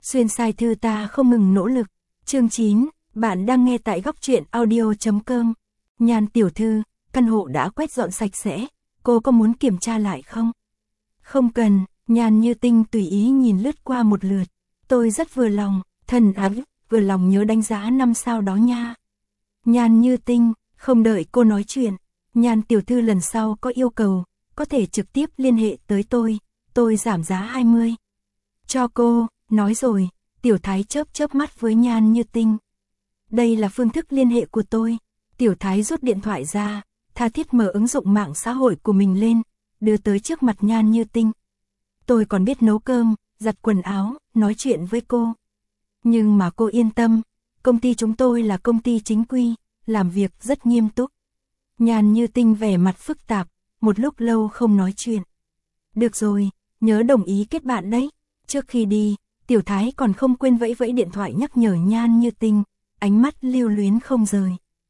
Xuyên sai thư ta không ngừng nỗ lực. Chương 9, bạn đang nghe tại góc truyện audio.com. Nhan tiểu thư, căn hộ đã quét dọn sạch sẽ, cô có muốn kiểm tra lại không? Không cần, Nhan Như Tinh tùy ý nhìn lướt qua một lượt. Tôi rất vừa lòng, thần ái, vừa lòng nhớ đánh giá 5 sao đó nha. Nhan Như Tinh, không đợi cô nói chuyện, Nhan tiểu thư lần sau có yêu cầu, có thể trực tiếp liên hệ tới tôi giảm giá 20. Cho cô, nói rồi, Tiểu Thái chớp mắt với Nhan Như Tinh. Đây là phương thức liên hệ của tôi. Tiểu Thái rút điện thoại ra, tha thiết mở ứng dụng mạng xã hội của mình lên, đưa tới trước mặt Nhan Như Tinh. Tôi còn biết nấu cơm, giặt quần áo, nói chuyện với cô. Nhưng mà cô yên tâm, công ty chúng tôi là công ty chính quy, làm việc rất nghiêm túc. Nhan Như Tinh vẻ mặt phức tạp, một lúc lâu không nói chuyện. Được rồi, nhớ đồng ý kết bạn đấy. Trước khi đi, Tiểu Thái còn không quên vẫy điện thoại nhắc nhở Nhan Như Tinh, ánh mắt lưu luyến không rời.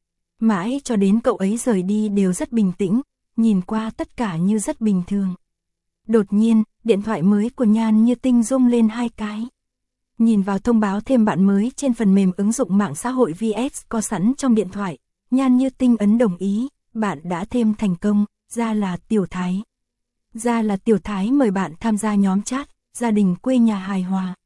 Mãi cho đến cậu ấy rời đi đều rất bình tĩnh, nhìn qua tất cả như rất bình thường. Đột nhiên, điện thoại mới của Nhan Như Tinh rung lên 2 cái. Nhìn vào thông báo thêm bạn mới trên phần mềm ứng dụng mạng xã hội VS có sẵn trong điện thoại, Nhan Như Tinh ấn đồng ý, bạn đã thêm thành công, ra là Tiểu Thái. Ra là Tiểu Thái mời bạn tham gia nhóm chat, gia đình quê nhà hài hòa.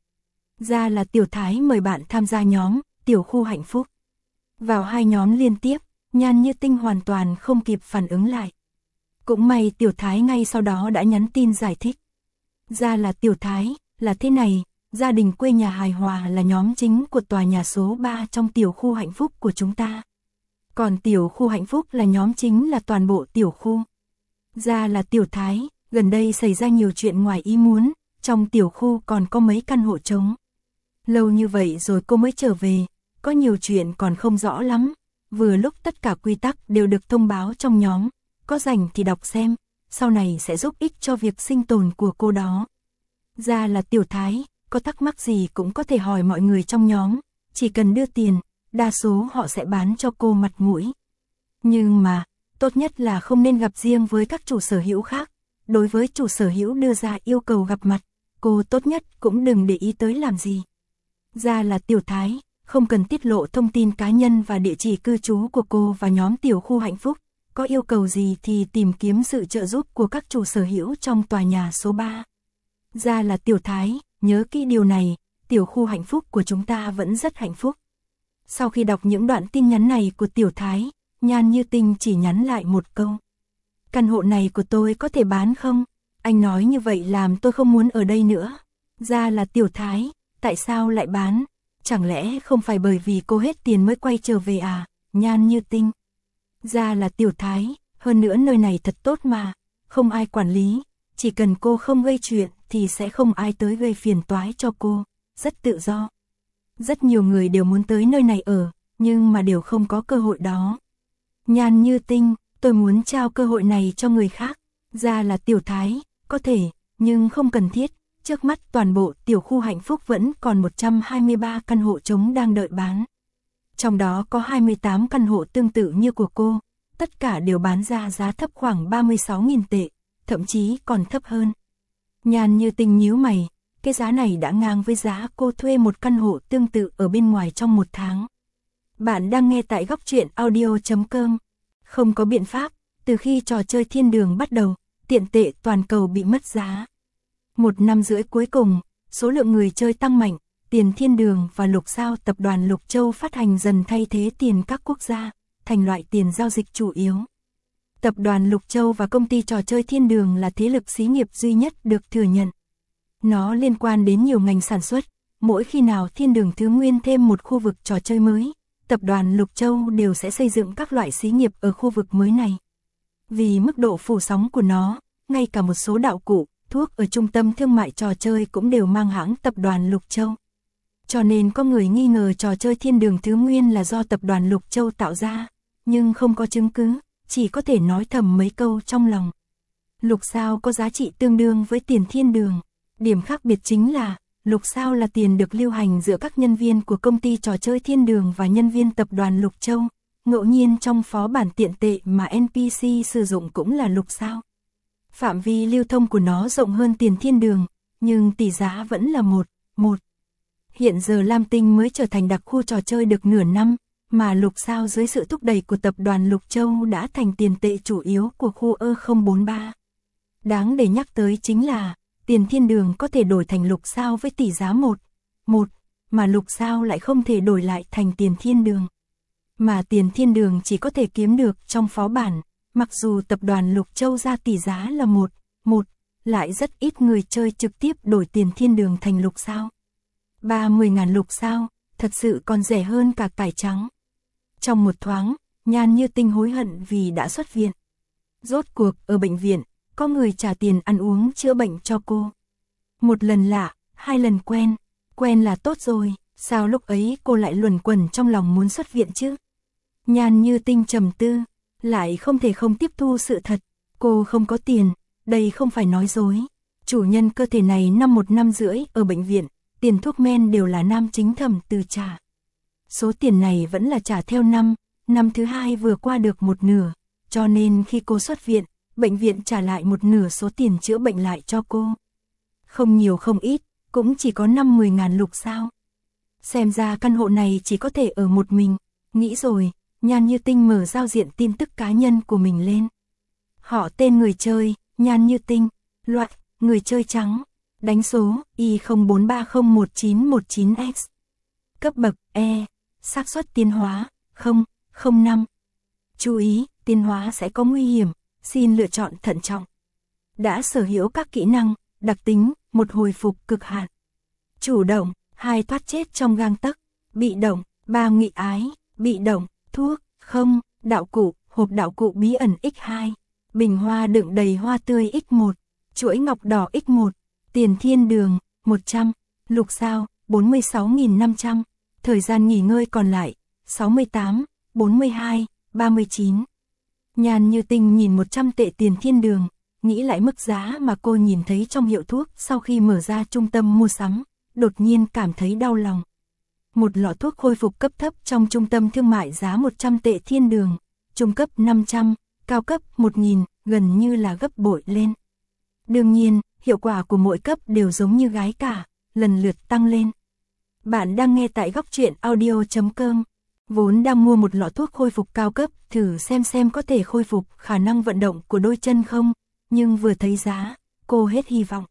Ra là Tiểu Thái mời bạn tham gia nhóm, tiểu khu hạnh phúc. Vào 2 nhóm liên tiếp, Nhan Như Tinh hoàn toàn không kịp phản ứng lại. Cũng may Tiểu Thái ngay sau đó đã nhắn tin giải thích. Ra là Tiểu Thái, là thế này, gia đình quê nhà hài hòa là nhóm chính của tòa nhà số 3 trong tiểu khu hạnh phúc của chúng ta. Còn tiểu khu hạnh phúc là nhóm chính là toàn bộ tiểu khu. Ra là Tiểu Thái, gần đây xảy ra nhiều chuyện ngoài ý muốn, trong tiểu khu còn có mấy căn hộ trống. Lâu như vậy rồi cô mới trở về, có nhiều chuyện còn không rõ lắm. Vừa lúc tất cả quy tắc đều được thông báo trong nhóm, có rảnh thì đọc xem, sau này sẽ giúp ích cho việc sinh tồn của cô đó. Ra là Tiểu Thái, có thắc mắc gì cũng có thể hỏi mọi người trong nhóm, chỉ cần đưa tiền, đa số họ sẽ bán cho cô mặt mũi. Nhưng mà, tốt nhất là không nên gặp riêng với các chủ sở hữu khác. Đối với chủ sở hữu đưa ra yêu cầu gặp mặt, cô tốt nhất cũng đừng để ý tới làm gì. Ra là Tiểu Thái, không cần tiết lộ thông tin cá nhân và địa chỉ cư trú của cô và nhóm tiểu khu hạnh phúc. Có yêu cầu gì thì tìm kiếm sự trợ giúp của các chủ sở hữu trong tòa nhà số 3. Ra là Tiểu Thái, nhớ kỹ điều này, tiểu khu hạnh phúc của chúng ta vẫn rất hạnh phúc. Sau khi đọc những đoạn tin nhắn này của Tiểu Thái, Nhan Như Tinh chỉ nhắn lại một câu. Căn hộ này của tôi có thể bán không? Anh nói như vậy làm tôi không muốn ở đây nữa. Ra là Tiểu Thái, tại sao lại bán? Chẳng lẽ không phải bởi vì cô hết tiền mới quay trở về à? Nhan Như Tinh. Ra là Tiểu Thái, hơn nữa nơi này thật tốt mà, không ai quản lý, chỉ cần cô không gây chuyện thì sẽ không ai tới gây phiền toái cho cô, rất tự do. Rất nhiều người đều muốn tới nơi này ở, nhưng mà đều không có cơ hội đó. Nhan Như Tinh, tôi muốn trao cơ hội này cho người khác. Ra là Tiểu Thái, có thể, nhưng không cần thiết. Trước mắt toàn bộ tiểu khu hạnh phúc vẫn còn 123 căn hộ trống đang đợi bán. Trong đó có 28 căn hộ tương tự như của cô, tất cả đều bán ra giá thấp khoảng 36.000 tệ, thậm chí còn thấp hơn. Nhan Như Tinh nhíu mày, cái giá này đã ngang với giá cô thuê một căn hộ tương tự ở bên ngoài trong 1 tháng. Bạn đang nghe tại góc truyện audio.com. Không có biện pháp, từ khi trò chơi thiên đường bắt đầu, tiền tệ toàn cầu bị mất giá. 1 năm rưỡi cuối cùng, số lượng người chơi tăng mạnh, tiền thiên đường và lục sao tập đoàn Lục Châu phát hành dần thay thế tiền các quốc gia, thành loại tiền giao dịch chủ yếu. Tập đoàn Lục Châu và công ty trò chơi thiên đường là thế lực xí nghiệp duy nhất được thừa nhận. Nó liên quan đến nhiều ngành sản xuất, mỗi khi nào thiên đường thứ nguyên thêm một khu vực trò chơi mới, tập đoàn Lục Châu đều sẽ xây dựng các loại xí nghiệp ở khu vực mới này. Vì mức độ phủ sóng của nó, ngay cả một số đạo cụ, thuốc ở trung tâm thương mại trò chơi cũng đều mang hãng tập đoàn Lục Châu. Cho nên có người nghi ngờ trò chơi thiên đường thứ nguyên là do tập đoàn Lục Châu tạo ra, nhưng không có chứng cứ, chỉ có thể nói thầm mấy câu trong lòng. Lục sao có giá trị tương đương với tiền thiên đường. Điểm khác biệt chính là, lục sao là tiền được lưu hành giữa các nhân viên của công ty trò chơi thiên đường và nhân viên tập đoàn Lục Châu. Ngẫu nhiên trong phó bản tiền tệ mà NPC sử dụng cũng là lục sao. Phạm vi lưu thông của nó rộng hơn tiền thiên đường, nhưng tỷ giá vẫn là một. Hiện giờ Lam Tinh mới trở thành đặc khu trò chơi được nửa năm, mà Lục Sao dưới sự thúc đẩy của tập đoàn Lục Châu đã thành tiền tệ chủ yếu của khu E043. Đáng để nhắc tới chính là, tiền thiên đường có thể đổi thành Lục Sao với tỷ giá 1, mà Lục Sao lại không thể đổi lại thành tiền thiên đường. Mà tiền thiên đường chỉ có thể kiếm được trong phó bản, mặc dù tập đoàn Lục Châu ra tỷ giá là 1, lại rất ít người chơi trực tiếp đổi tiền thiên đường thành Lục Sao. 30.000 Lục Sao, thật sự còn rẻ hơn cả cải trắng. Trong một thoáng, Nhan Như Tinh hối hận vì đã xuất viện. Rốt cuộc ở bệnh viện, có người trả tiền ăn uống chữa bệnh cho cô. Một lần lạ, 2 lần quen là tốt rồi, sao lúc ấy cô lại luẩn quẩn trong lòng muốn xuất viện chứ? Nhan Như Tinh trầm tư, lại không thể không tiếp thu sự thật, cô không có tiền, đây không phải nói dối. Chủ nhân cơ thể này 1 năm rưỡi ở bệnh viện, tiền thuốc men đều là Nam Chính Thẩm từ trả. Số tiền này vẫn là trả theo năm thứ 2 vừa qua được một nửa, cho nên khi cô xuất viện, bệnh viện trả lại một nửa số tiền chữa bệnh lại cho cô. Không nhiều không ít, cũng chỉ có 50.000 Lục Sao. Xem ra căn hộ này chỉ có thể ở một mình, nghĩ rồi, Nhan Như Tinh mở giao diện tin tức cá nhân của mình lên. Họ tên người chơi, Nhan Như Tinh, loại, người chơi trắng, đánh số Y04301919X. Cấp bậc E, xác suất tiến hóa 005. Chú ý, tiến hóa sẽ có nguy hiểm, xin lựa chọn thận trọng. Đã sở hữu các kỹ năng, đặc tính, 1 hồi phục cực hạn. Chủ động, 2 thoát chết trong gang tấc. Bị động, 3 nghị ái. Bị động, thuốc, 0, đạo cụ, hộp đạo cụ bí ẩn X2. Bình hoa đựng đầy hoa tươi X1. Chuỗi ngọc đỏ X1. Tiền thiên đường, 100. Lục Sao, 46.500. Thời gian nghỉ ngơi còn lại, 68, 42, 39. Nhan Như Tinh nhìn 100 tệ tiền thiên đường, nghĩ lại mức giá mà cô nhìn thấy trong hiệu thuốc sau khi mở ra trung tâm mua sắm, đột nhiên cảm thấy đau lòng. Một lọ thuốc khôi phục cấp thấp trong trung tâm thương mại giá 100 tệ thiên đường, trung cấp 500, cao cấp 1.000, gần như là gấp bội lên. Đương nhiên, hiệu quả của mỗi cấp đều giống như gái cả, lần lượt tăng lên. Bạn đang nghe tại góc truyện audio.com. Vốn đang mua một lọ thuốc khôi phục cao cấp, thử xem có thể khôi phục khả năng vận động của đôi chân không, nhưng vừa thấy giá, cô hết hy vọng.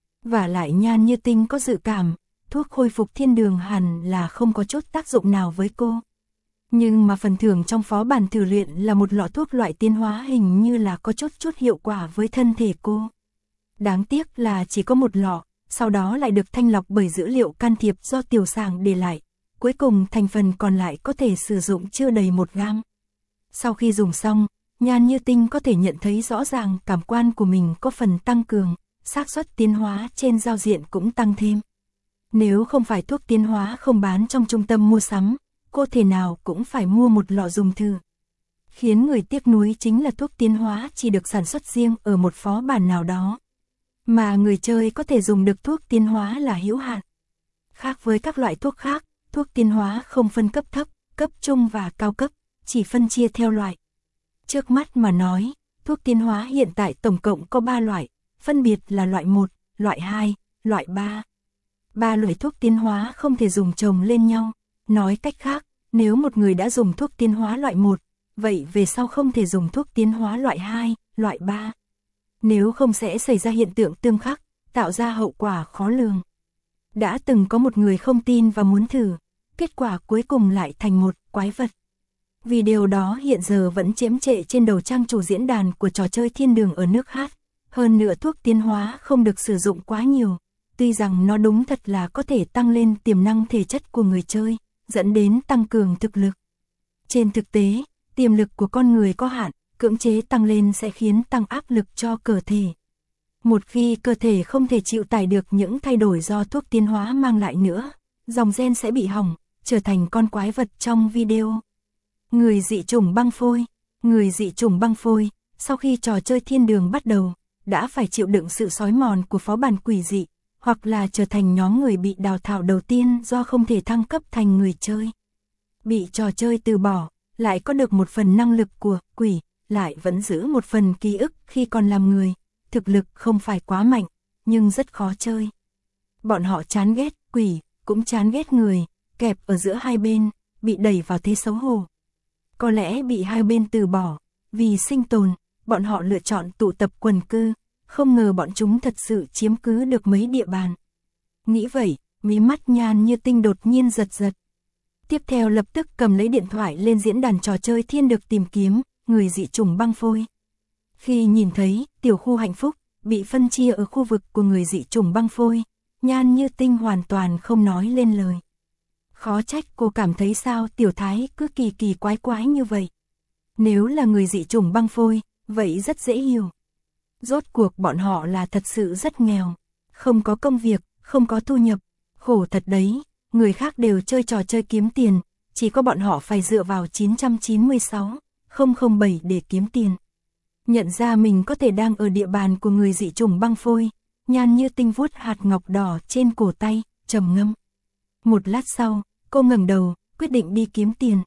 Và lại Nhan Như Tinh có dự cảm, thuốc khôi phục thiên đường hẳn là không có chút tác dụng nào với cô. Nhưng mà phần thưởng trong phó bản thử luyện là một lọ thuốc loại tiến hóa hình như là có chút hiệu quả với thân thể cô. Đáng tiếc là chỉ có một lọ, sau đó lại được thanh lọc bởi dữ liệu can thiệp do Tiểu Sảng để lại. Cuối cùng thành phần còn lại có thể sử dụng chưa đầy 1 gam. Sau khi dùng xong, Nhan Như Tinh có thể nhận thấy rõ ràng cảm quan của mình có phần tăng cường, xác suất tiến hóa trên giao diện cũng tăng thêm. Nếu không phải thuốc tiến hóa không bán trong trung tâm mua sắm, cô thể nào cũng phải mua một lọ dùng thử. Khiến người tiếc nuối chính là thuốc tiến hóa chỉ được sản xuất riêng ở một phó bản nào đó. Mà người chơi có thể dùng được thuốc tiến hóa là hữu hạn. Khác với các loại thuốc khác, thuốc tiến hóa không phân cấp thấp, cấp trung và cao cấp, chỉ phân chia theo loại. Trước mắt mà nói, thuốc tiến hóa hiện tại tổng cộng có 3 loại, phân biệt là loại 1, loại 2, loại 3. 3 loại thuốc tiến hóa không thể dùng chồng lên nhau. Nói cách khác, nếu một người đã dùng thuốc tiến hóa loại 1, vậy về sau không thể dùng thuốc tiến hóa loại 2, loại 3. Nếu không sẽ xảy ra hiện tượng tương khắc, tạo ra hậu quả khó lường. Đã từng có một người không tin và muốn thử, kết quả cuối cùng lại thành một quái vật. Video đó hiện giờ vẫn chiếm trệ trên đầu trang chủ diễn đàn của trò chơi thiên đường ở nước hát. Hơn nữa thuốc tiến hóa không được sử dụng quá nhiều, tuy rằng nó đúng thật là có thể tăng lên tiềm năng thể chất của người chơi, dẫn đến tăng cường thực lực. Trên thực tế, tiềm lực của con người có hạn, cưỡng chế tăng lên sẽ khiến tăng áp lực cho cơ thể. Một khi cơ thể không thể chịu tải được những thay đổi do thuốc tiến hóa mang lại nữa, dòng gen sẽ bị hỏng, trở thành con quái vật trong video. Người dị chủng băng phôi. Người dị chủng băng phôi, sau khi trò chơi thiên đường bắt đầu, đã phải chịu đựng sự xói mòn của phó bản quỷ dị, hoặc là trở thành nhóm người bị đào thải đầu tiên do không thể thăng cấp thành người chơi. Bị trò chơi từ bỏ, lại có được một phần năng lực của quỷ, lại vẫn giữ một phần ký ức khi còn làm người. Thực lực không phải quá mạnh, nhưng rất khó chơi. Bọn họ chán ghét quỷ, cũng chán ghét người, kẹp ở giữa hai bên, bị đẩy vào thế xấu hổ. Có lẽ bị hai bên từ bỏ, vì sinh tồn, bọn họ lựa chọn tụ tập quần cư, không ngờ bọn chúng thật sự chiếm cứ được mấy địa bàn. Nghĩ vậy, mí mắt Nhan Như Tinh đột nhiên giật giật. Tiếp theo lập tức cầm lấy điện thoại lên diễn đàn trò chơi thiên được tìm kiếm, người dị chủng băng phôi. Khi nhìn thấy tiểu khu hạnh phúc, bị phân chia ở khu vực của người dị chủng băng phôi, Nhan Như Tinh hoàn toàn không nói lên lời. Khó trách cô cảm thấy sao tiểu thái cứ kỳ kỳ quái quái như vậy. Nếu là người dị chủng băng phôi, vậy rất dễ hiểu. Rốt cuộc bọn họ là thật sự rất nghèo, không có công việc, không có thu nhập, khổ thật đấy, người khác đều chơi trò chơi kiếm tiền, chỉ có bọn họ phải dựa vào 996.007 để kiếm tiền. Nhận ra mình có thể đang ở địa bàn của người dị chủng băng phôi, Nhan Như Tinh vuốt hạt ngọc đỏ trên cổ tay, trầm ngâm. Một lát sau, cô ngẩng đầu, quyết định đi kiếm tiền.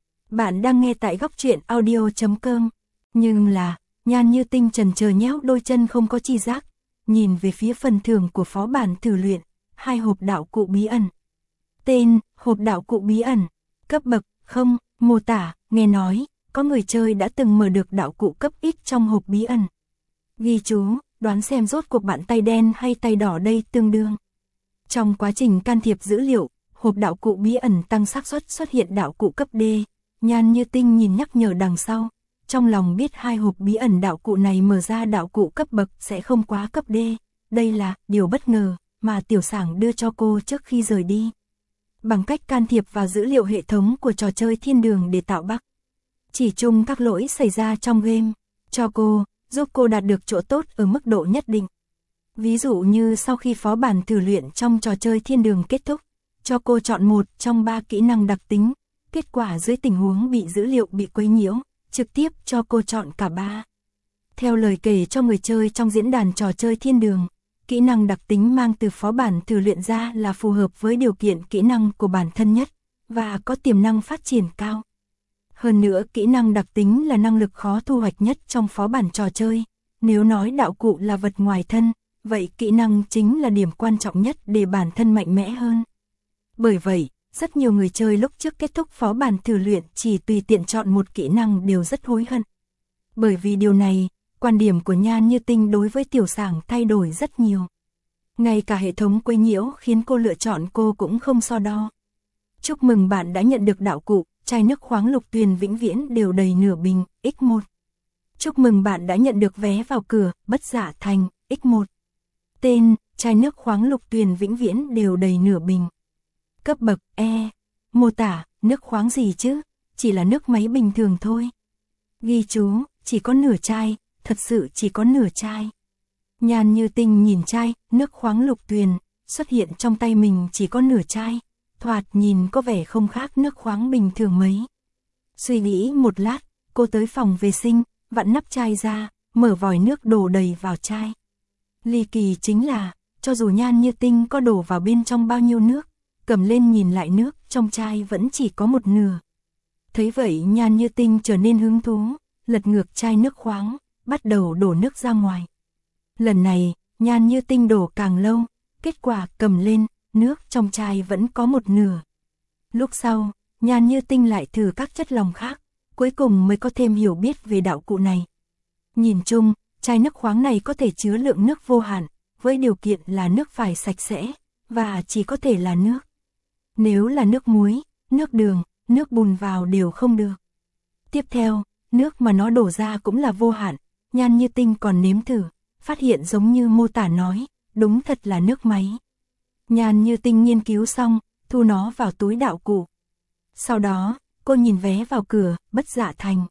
Bạn đang nghe tại góc truyện audio.com. Nhưng là, Nhan Như Tinh chần chờ nhéo đôi chân không có chi giác, nhìn về phía phần thưởng của phó bản thử luyện, 2 hộp đạo cụ bí ẩn. Tên, hộp đạo cụ bí ẩn, cấp bậc, không, mô tả, nghe nói, có người chơi đã từng mở được đạo cụ cấp ít trong hộp bí ẩn. Ghi chú, đoán xem rốt cuộc bạn tay đen hay tay đỏ đây tương đương. Trong quá trình can thiệp dữ liệu, hộp đạo cụ bí ẩn tăng xác suất xuất hiện đạo cụ cấp D. Nhan Như Tinh nhìn nhắc nhở đằng sau, trong lòng biết 2 hộp bí ẩn đạo cụ này mở ra đạo cụ cấp bậc sẽ không quá cấp D. Đây là điều bất ngờ mà Tiểu Sảng đưa cho cô trước khi rời đi. Bằng cách can thiệp vào dữ liệu hệ thống của trò chơi thiên đường để tạo bug, chỉ chung các lỗi xảy ra trong game, cho cô, giúp cô đạt được chỗ tốt ở mức độ nhất định. Ví dụ như sau khi phó bản thử luyện trong trò chơi thiên đường kết thúc, cho cô chọn một trong 3 kỹ năng đặc tính, kết quả dưới tình huống bị dữ liệu bị quấy nhiễu, trực tiếp cho cô chọn cả 3. Theo lời kể cho người chơi trong diễn đàn trò chơi thiên đường, kỹ năng đặc tính mang từ phó bản thử luyện ra là phù hợp với điều kiện kỹ năng của bản thân nhất, và có tiềm năng phát triển cao. Hơn nữa kỹ năng đặc tính là năng lực khó thu hoạch nhất trong phó bản trò chơi. Nếu nói đạo cụ là vật ngoài thân, vậy kỹ năng chính là điểm quan trọng nhất để bản thân mạnh mẽ hơn. Bởi vậy, rất nhiều người chơi lúc trước kết thúc phó bản thử luyện chỉ tùy tiện chọn một kỹ năng đều rất hối hận. Bởi vì điều này, quan điểm của Nhan Như Tinh đối với Tiểu Sảng thay đổi rất nhiều. Ngay cả hệ thống quấy nhiễu khiến cô lựa chọn cô cũng không so đo. Chúc mừng bạn đã nhận được đạo cụ, chai nước khoáng lục tuyền vĩnh viễn đều đầy nửa bình, X1. Chúc mừng bạn đã nhận được vé vào cửa, Bất Dạ Thành, X1. Tên, chai nước khoáng lục tuyền vĩnh viễn đều đầy nửa bình. Cấp bậc, E. Mô tả, nước khoáng gì chứ, chỉ là nước máy bình thường thôi. Ghi chú, chỉ có nửa chai, thật sự chỉ có nửa chai. Nhan Như Tinh nhìn chai, nước khoáng lục tuyền, xuất hiện trong tay mình chỉ có nửa chai, thoạt nhìn có vẻ không khác nước khoáng bình thường mấy. Suy nghĩ một lát, cô tới phòng vệ sinh, vặn nắp chai ra, mở vòi nước đổ đầy vào chai. Ly kỳ chính là, cho dù Nhan Như Tinh có đổ vào bên trong bao nhiêu nước, cầm lên nhìn lại nước trong chai vẫn chỉ có một nửa. Thấy vậy Nhan Như Tinh trở nên hứng thú, lật ngược chai nước khoáng, bắt đầu đổ nước ra ngoài. Lần này, Nhan Như Tinh đổ càng lâu, kết quả cầm lên, nước trong chai vẫn có một nửa. Lúc sau, Nhan Như Tinh lại thử các chất lỏng khác, cuối cùng mới có thêm hiểu biết về đạo cụ này. Nhìn chung, chai nước khoáng này có thể chứa lượng nước vô hạn, với điều kiện là nước phải sạch sẽ, và chỉ có thể là nước. Nếu là nước muối, nước đường, nước bùn vào đều không được. Tiếp theo, nước mà nó đổ ra cũng là vô hạn. Nhan Như Tinh còn nếm thử, phát hiện giống như mô tả nói, đúng thật là nước máy. Nhan Như Tinh nghiên cứu xong, thu nó vào túi đạo cụ. Sau đó, cô nhìn vé vào cửa, Bất Dạ Thành.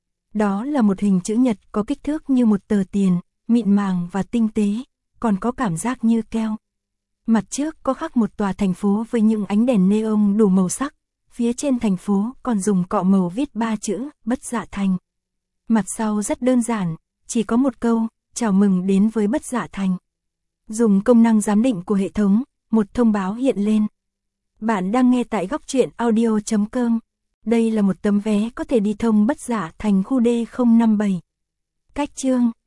Đó là một hình chữ nhật có kích thước như một tờ tiền, mịn màng và tinh tế, còn có cảm giác như keo. Mặt trước có khắc một tòa thành phố với những ánh đèn neon đủ màu sắc, phía trên thành phố còn dùng cọ màu viết 3 chữ, Bất Dạ Thành. Mặt sau rất đơn giản, chỉ có một câu, chào mừng đến với Bất Dạ Thành. Dùng công năng giám định của hệ thống, một thông báo hiện lên. Bạn đang nghe tại góc truyện audio.com. Đây là một tấm vé có thể đi thông Bất Dạ Thành khu D057. Cách chương